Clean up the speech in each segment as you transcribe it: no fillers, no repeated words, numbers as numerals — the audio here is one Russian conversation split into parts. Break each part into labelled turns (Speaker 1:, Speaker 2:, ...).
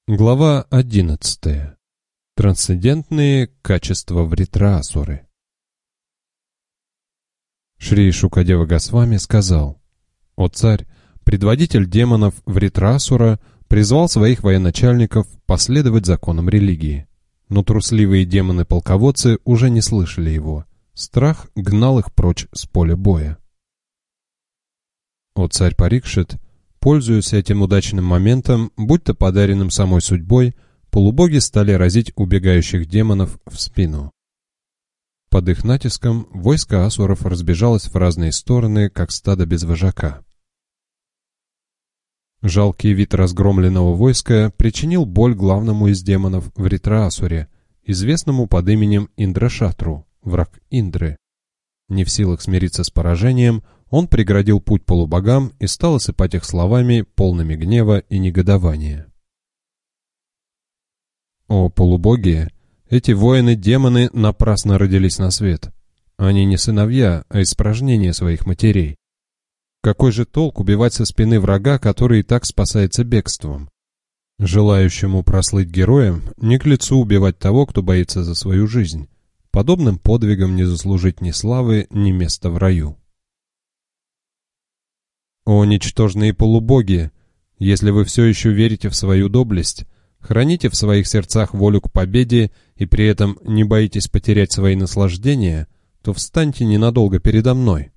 Speaker 1: Глава 11. Трансцендентные качества Вритрасуры. Шри Шукадева Госвами сказал: «О царь, предводитель демонов Вритрасура призвал своих военачальников последовать законам религии. Но трусливые демоны-полководцы уже не слышали его. Страх гнал их прочь с поля боя. О царь Парикшит, пользуясь этим удачным моментом, будто подаренным самой судьбой, полубоги стали разить убегающих демонов в спину. Под их натиском войско асуров разбежалось в разные стороны, как стадо без вожака. Жалкий вид разгромленного войска причинил боль главному из демонов Вритрасуре, известному под именем Индрашатру, враг Индры. Не в силах смириться с поражением, он преградил путь полубогам и стал осыпать их словами, полными гнева и негодования. О полубоги! Эти воины-демоны напрасно родились на свет. Они не сыновья, а испражнения своих матерей. Какой же толк убивать со спины врага, который и так спасается бегством? Желающему прослыть героем не к лицу убивать того, кто боится за свою жизнь. Подобным подвигом не заслужить ни славы, ни места в раю. О ничтожные полубоги! Если вы все еще верите в свою доблесть, храните в своих сердцах волю к победе и при этом не боитесь потерять свои наслаждения, то встаньте ненадолго передо мной.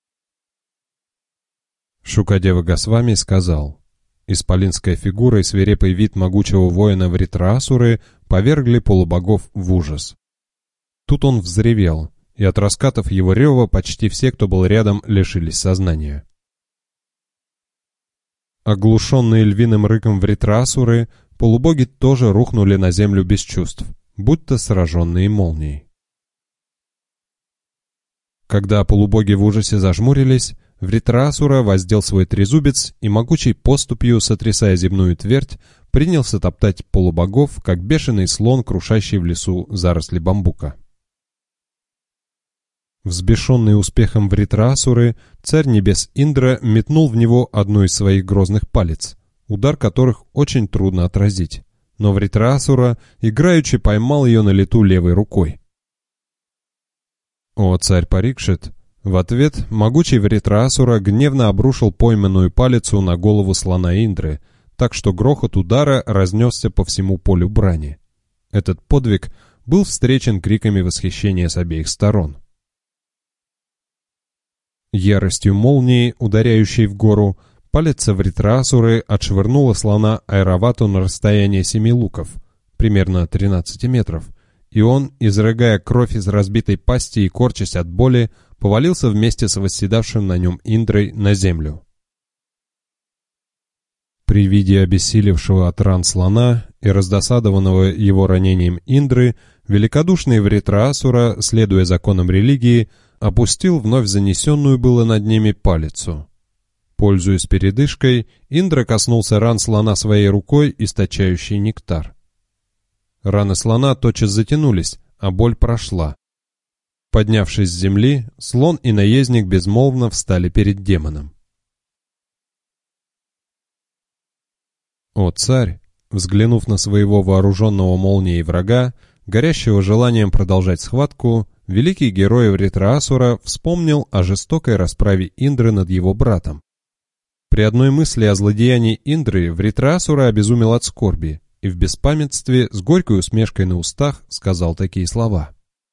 Speaker 1: Шукадева Госвами сказал: исполинская фигура и свирепый вид могучего воина Вритрасуры повергли полубогов в ужас. Тут он взревел, и от раскатов его рева почти все, кто был рядом, лишились сознания. Оглушенные львиным рыком Вритрасуры, полубоги тоже рухнули на землю без чувств, будто сраженные молнией. Когда полубоги в ужасе зажмурились, Вритрасура воздел свой трезубец и могучей поступью, сотрясая земную твердь, принялся топтать полубогов, как бешеный слон, крушащий в лесу заросли бамбука. Взбешенный успехом Вритрасуры, царь небес Индра метнул в него одну из своих грозных палиц, удар которых очень трудно отразить, но Вритрасура играючи поймал ее на лету левой рукой. О царь Парикшит! В ответ могучий Вритрасура гневно обрушил пойманную палицу на голову слона Индры, так что грохот удара разнесся по всему полю брани. Этот подвиг был встречен криками восхищения с обеих сторон. Яростью молнии, ударяющей в гору, палица Вритрасуры отшвырнула слона Айравату на расстояние 7 луков, примерно 13 метров, и он, изрыгая кровь из разбитой пасти и корчась от боли, повалился вместе с восседавшим на нем Индрой на землю. При виде обессилевшего от ран слона и раздосадованного его ранением Индры, великодушный Вритрасура, следуя законам религии, опустил вновь занесенную было над ними палицу. Пользуясь передышкой, Индра коснулся ран слона своей рукой, источающей нектар. Раны слона тотчас затянулись, а боль прошла. Поднявшись с земли, слон и наездник безмолвно встали перед демоном. О царь! Взглянув на своего вооруженного молнией врага, горящего желанием продолжать схватку, великий герой Вритрасура вспомнил о жестокой расправе Индры над его братом. При одной мысли о злодеянии Индры Вритрасура обезумел от скорби и в беспамятстве с горькой усмешкой на устах сказал такие слова.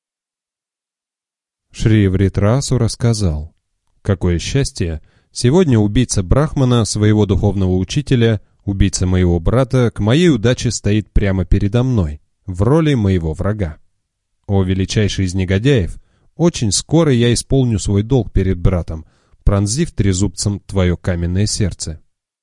Speaker 1: Шри Вритрасура сказал: «Какое счастье! Сегодня убийца Брахмана, своего духовного учителя, убийца моего брата, к моей удаче стоит прямо передо мной, в роли моего врага. О величайший из негодяев, очень скоро я исполню свой долг перед братом, пронзив трезубцем твое каменное сердце».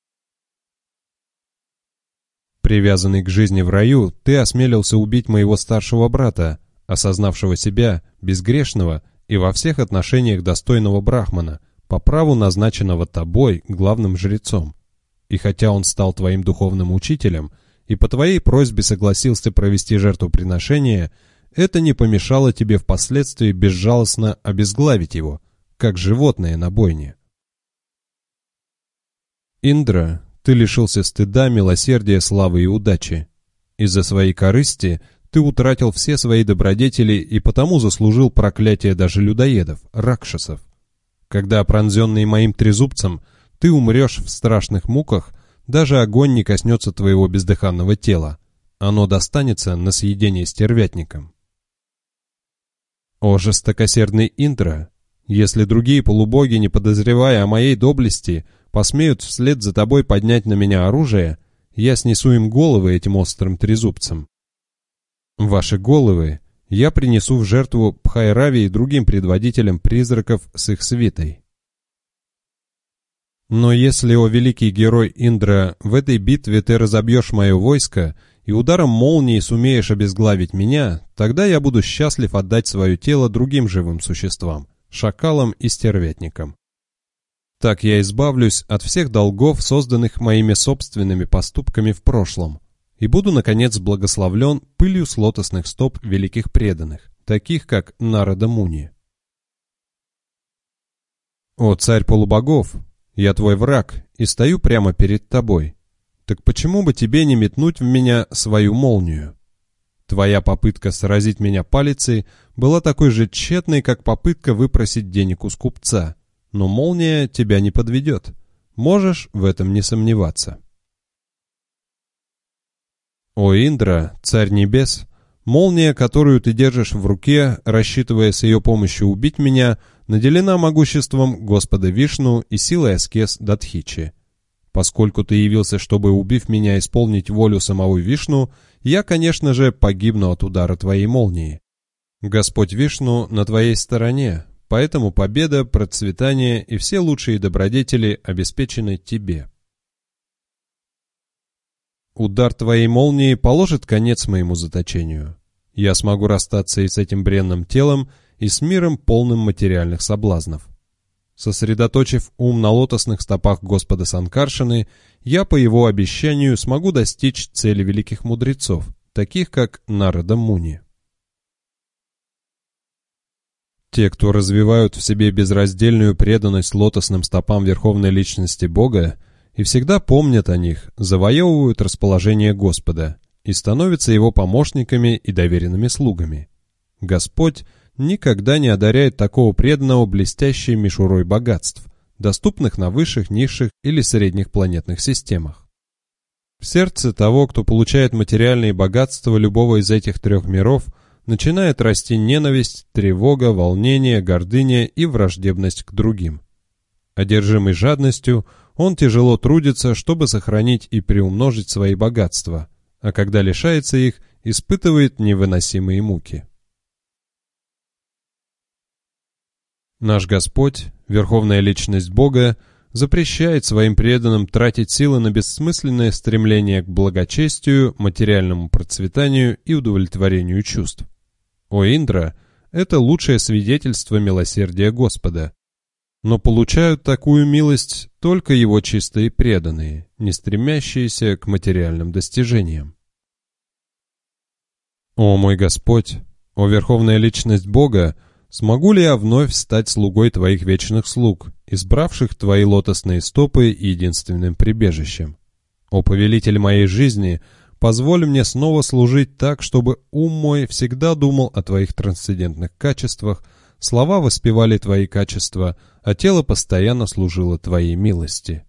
Speaker 1: Привязанный к жизни в раю, ты осмелился убить моего старшего брата, осознавшего себя, безгрешного и во всех отношениях достойного брахмана, по праву назначенного тобой главным жрецом. И хотя он стал твоим духовным учителем и по твоей просьбе согласился провести жертвоприношение, это не помешало тебе впоследствии безжалостно обезглавить его, как животное на бойне. Индра, Ты лишился стыда, милосердия, славы и удачи. Из-за своей корысти ты утратил все свои добродетели и потому заслужил проклятие даже людоедов, ракшасов. Когда, пронзенный моим трезубцем, ты умрешь в страшных муках, даже огонь не коснется твоего бездыханного тела. Оно достанется на съедение стервятникам. О жестокосердный Индра! Если другие полубоги, не подозревая о моей доблести, посмеют вслед за тобой поднять на меня оружие, я снесу им головы этим острым трезубцем. Ваши головы я принесу в жертву Пхайраве и другим предводителям призраков с их свитой. Но если, о великий герой Индра, в этой битве ты разобьешь мое войско и ударом молнии сумеешь обезглавить меня, тогда я буду счастлив отдать свое тело другим живым существам, шакалам и стервятникам. Так я избавлюсь от всех долгов, созданных моими собственными поступками в прошлом, и буду, наконец, благословлен пылью с лотосных стоп великих преданных, таких как Нарада Муни. О царь полубогов! Я твой враг и стою прямо перед тобой. Так почему бы тебе не метнуть в меня свою молнию? Твоя попытка сразить меня палицей была такой же тщетной, как попытка выпросить денег у скупца, но молния тебя не подведет. Можешь в этом не сомневаться. О Индра, царь небес, молния, которую ты держишь в руке, рассчитывая с ее помощью убить меня, наделена могуществом Господа Вишну и силой аскез Датхичи. Поскольку ты явился, чтобы, убив меня, исполнить волю самого Вишну, я, конечно же, погибну от удара твоей молнии. Господь Вишну на твоей стороне, поэтому победа, процветание и все лучшие добродетели обеспечены тебе. Удар твоей молнии положит конец моему заточению. Я смогу расстаться и с этим бренным телом, и с миром, полным материальных соблазнов. Сосредоточив ум на лотосных стопах Господа Санкаршаны, я по его обещанию смогу достичь цели великих мудрецов, таких как Нарада Муни. Те, кто развивают в себе безраздельную преданность лотосным стопам Верховной Личности Бога и всегда помнят о них, завоевывают расположение Господа и становятся его помощниками и доверенными слугами. Господь никогда не одаряет такого преданного блестящей мишурой богатств, доступных на высших, низших или средних планетных системах. В сердце того, кто получает материальные богатства любого из этих трех миров, начинает расти ненависть, тревога, волнение, гордыня и враждебность к другим. Одержимый жадностью, он тяжело трудится, чтобы сохранить и приумножить свои богатства, а когда лишается их, испытывает невыносимые муки. Наш Господь, Верховная Личность Бога, запрещает своим преданным тратить силы на бессмысленное стремление к благочестию, материальному процветанию и удовлетворению чувств. О Индра, это лучшее свидетельство милосердия Господа. Но получают такую милость только его чистые преданные, не стремящиеся к материальным достижениям. О мой Господь, о Верховная Личность Бога, смогу ли я вновь стать слугой Твоих вечных слуг, избравших Твои лотосные стопы единственным прибежищем? О повелитель моей жизни, позволь мне снова служить так, чтобы ум мой всегда думал о Твоих трансцендентных качествах, слова воспевали Твои качества, а тело постоянно служило Твоей милости.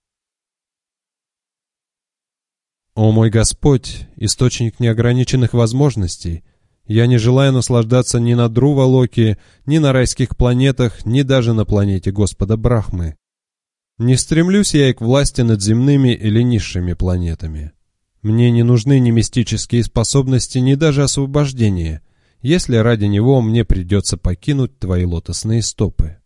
Speaker 1: О мой Господь, источник неограниченных возможностей, я не желаю наслаждаться ни на Друвалоке, ни на райских планетах, ни даже на планете Господа Брахмы. Не стремлюсь я и к власти над земными или низшими планетами. Мне не нужны ни мистические способности, ни даже освобождение, если ради него мне придется покинуть Твои лотосные стопы.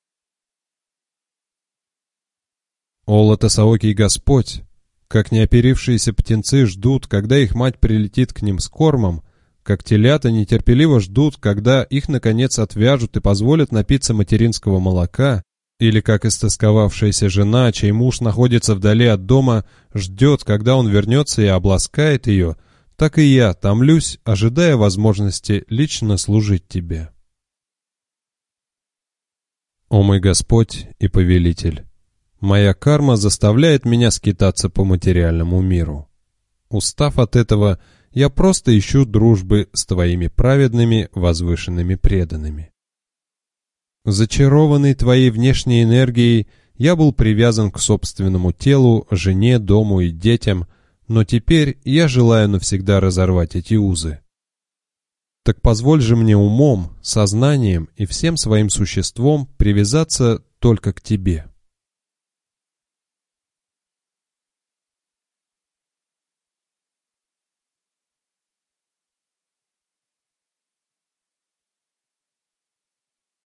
Speaker 1: О лотосоокий Господь, как неоперившиеся птенцы ждут, когда их мать прилетит к ним с кормом, как телята нетерпеливо ждут, когда их, наконец, отвяжут и позволят напиться материнского молока, или как истосковавшаяся жена, чей муж находится вдали от дома, ждет, когда он вернется и обласкает ее, так и я томлюсь, ожидая возможности лично служить Тебе. О мой Господь и Повелитель! Моя карма заставляет меня скитаться по материальному миру. Устав от этого, я просто ищу дружбы с твоими праведными, возвышенными преданными. Зачарованный твоей внешней энергией, я был привязан к собственному телу, жене, дому и детям, но теперь я желаю навсегда разорвать эти узы. Так позволь же мне умом, сознанием и всем своим существом привязаться только к тебе.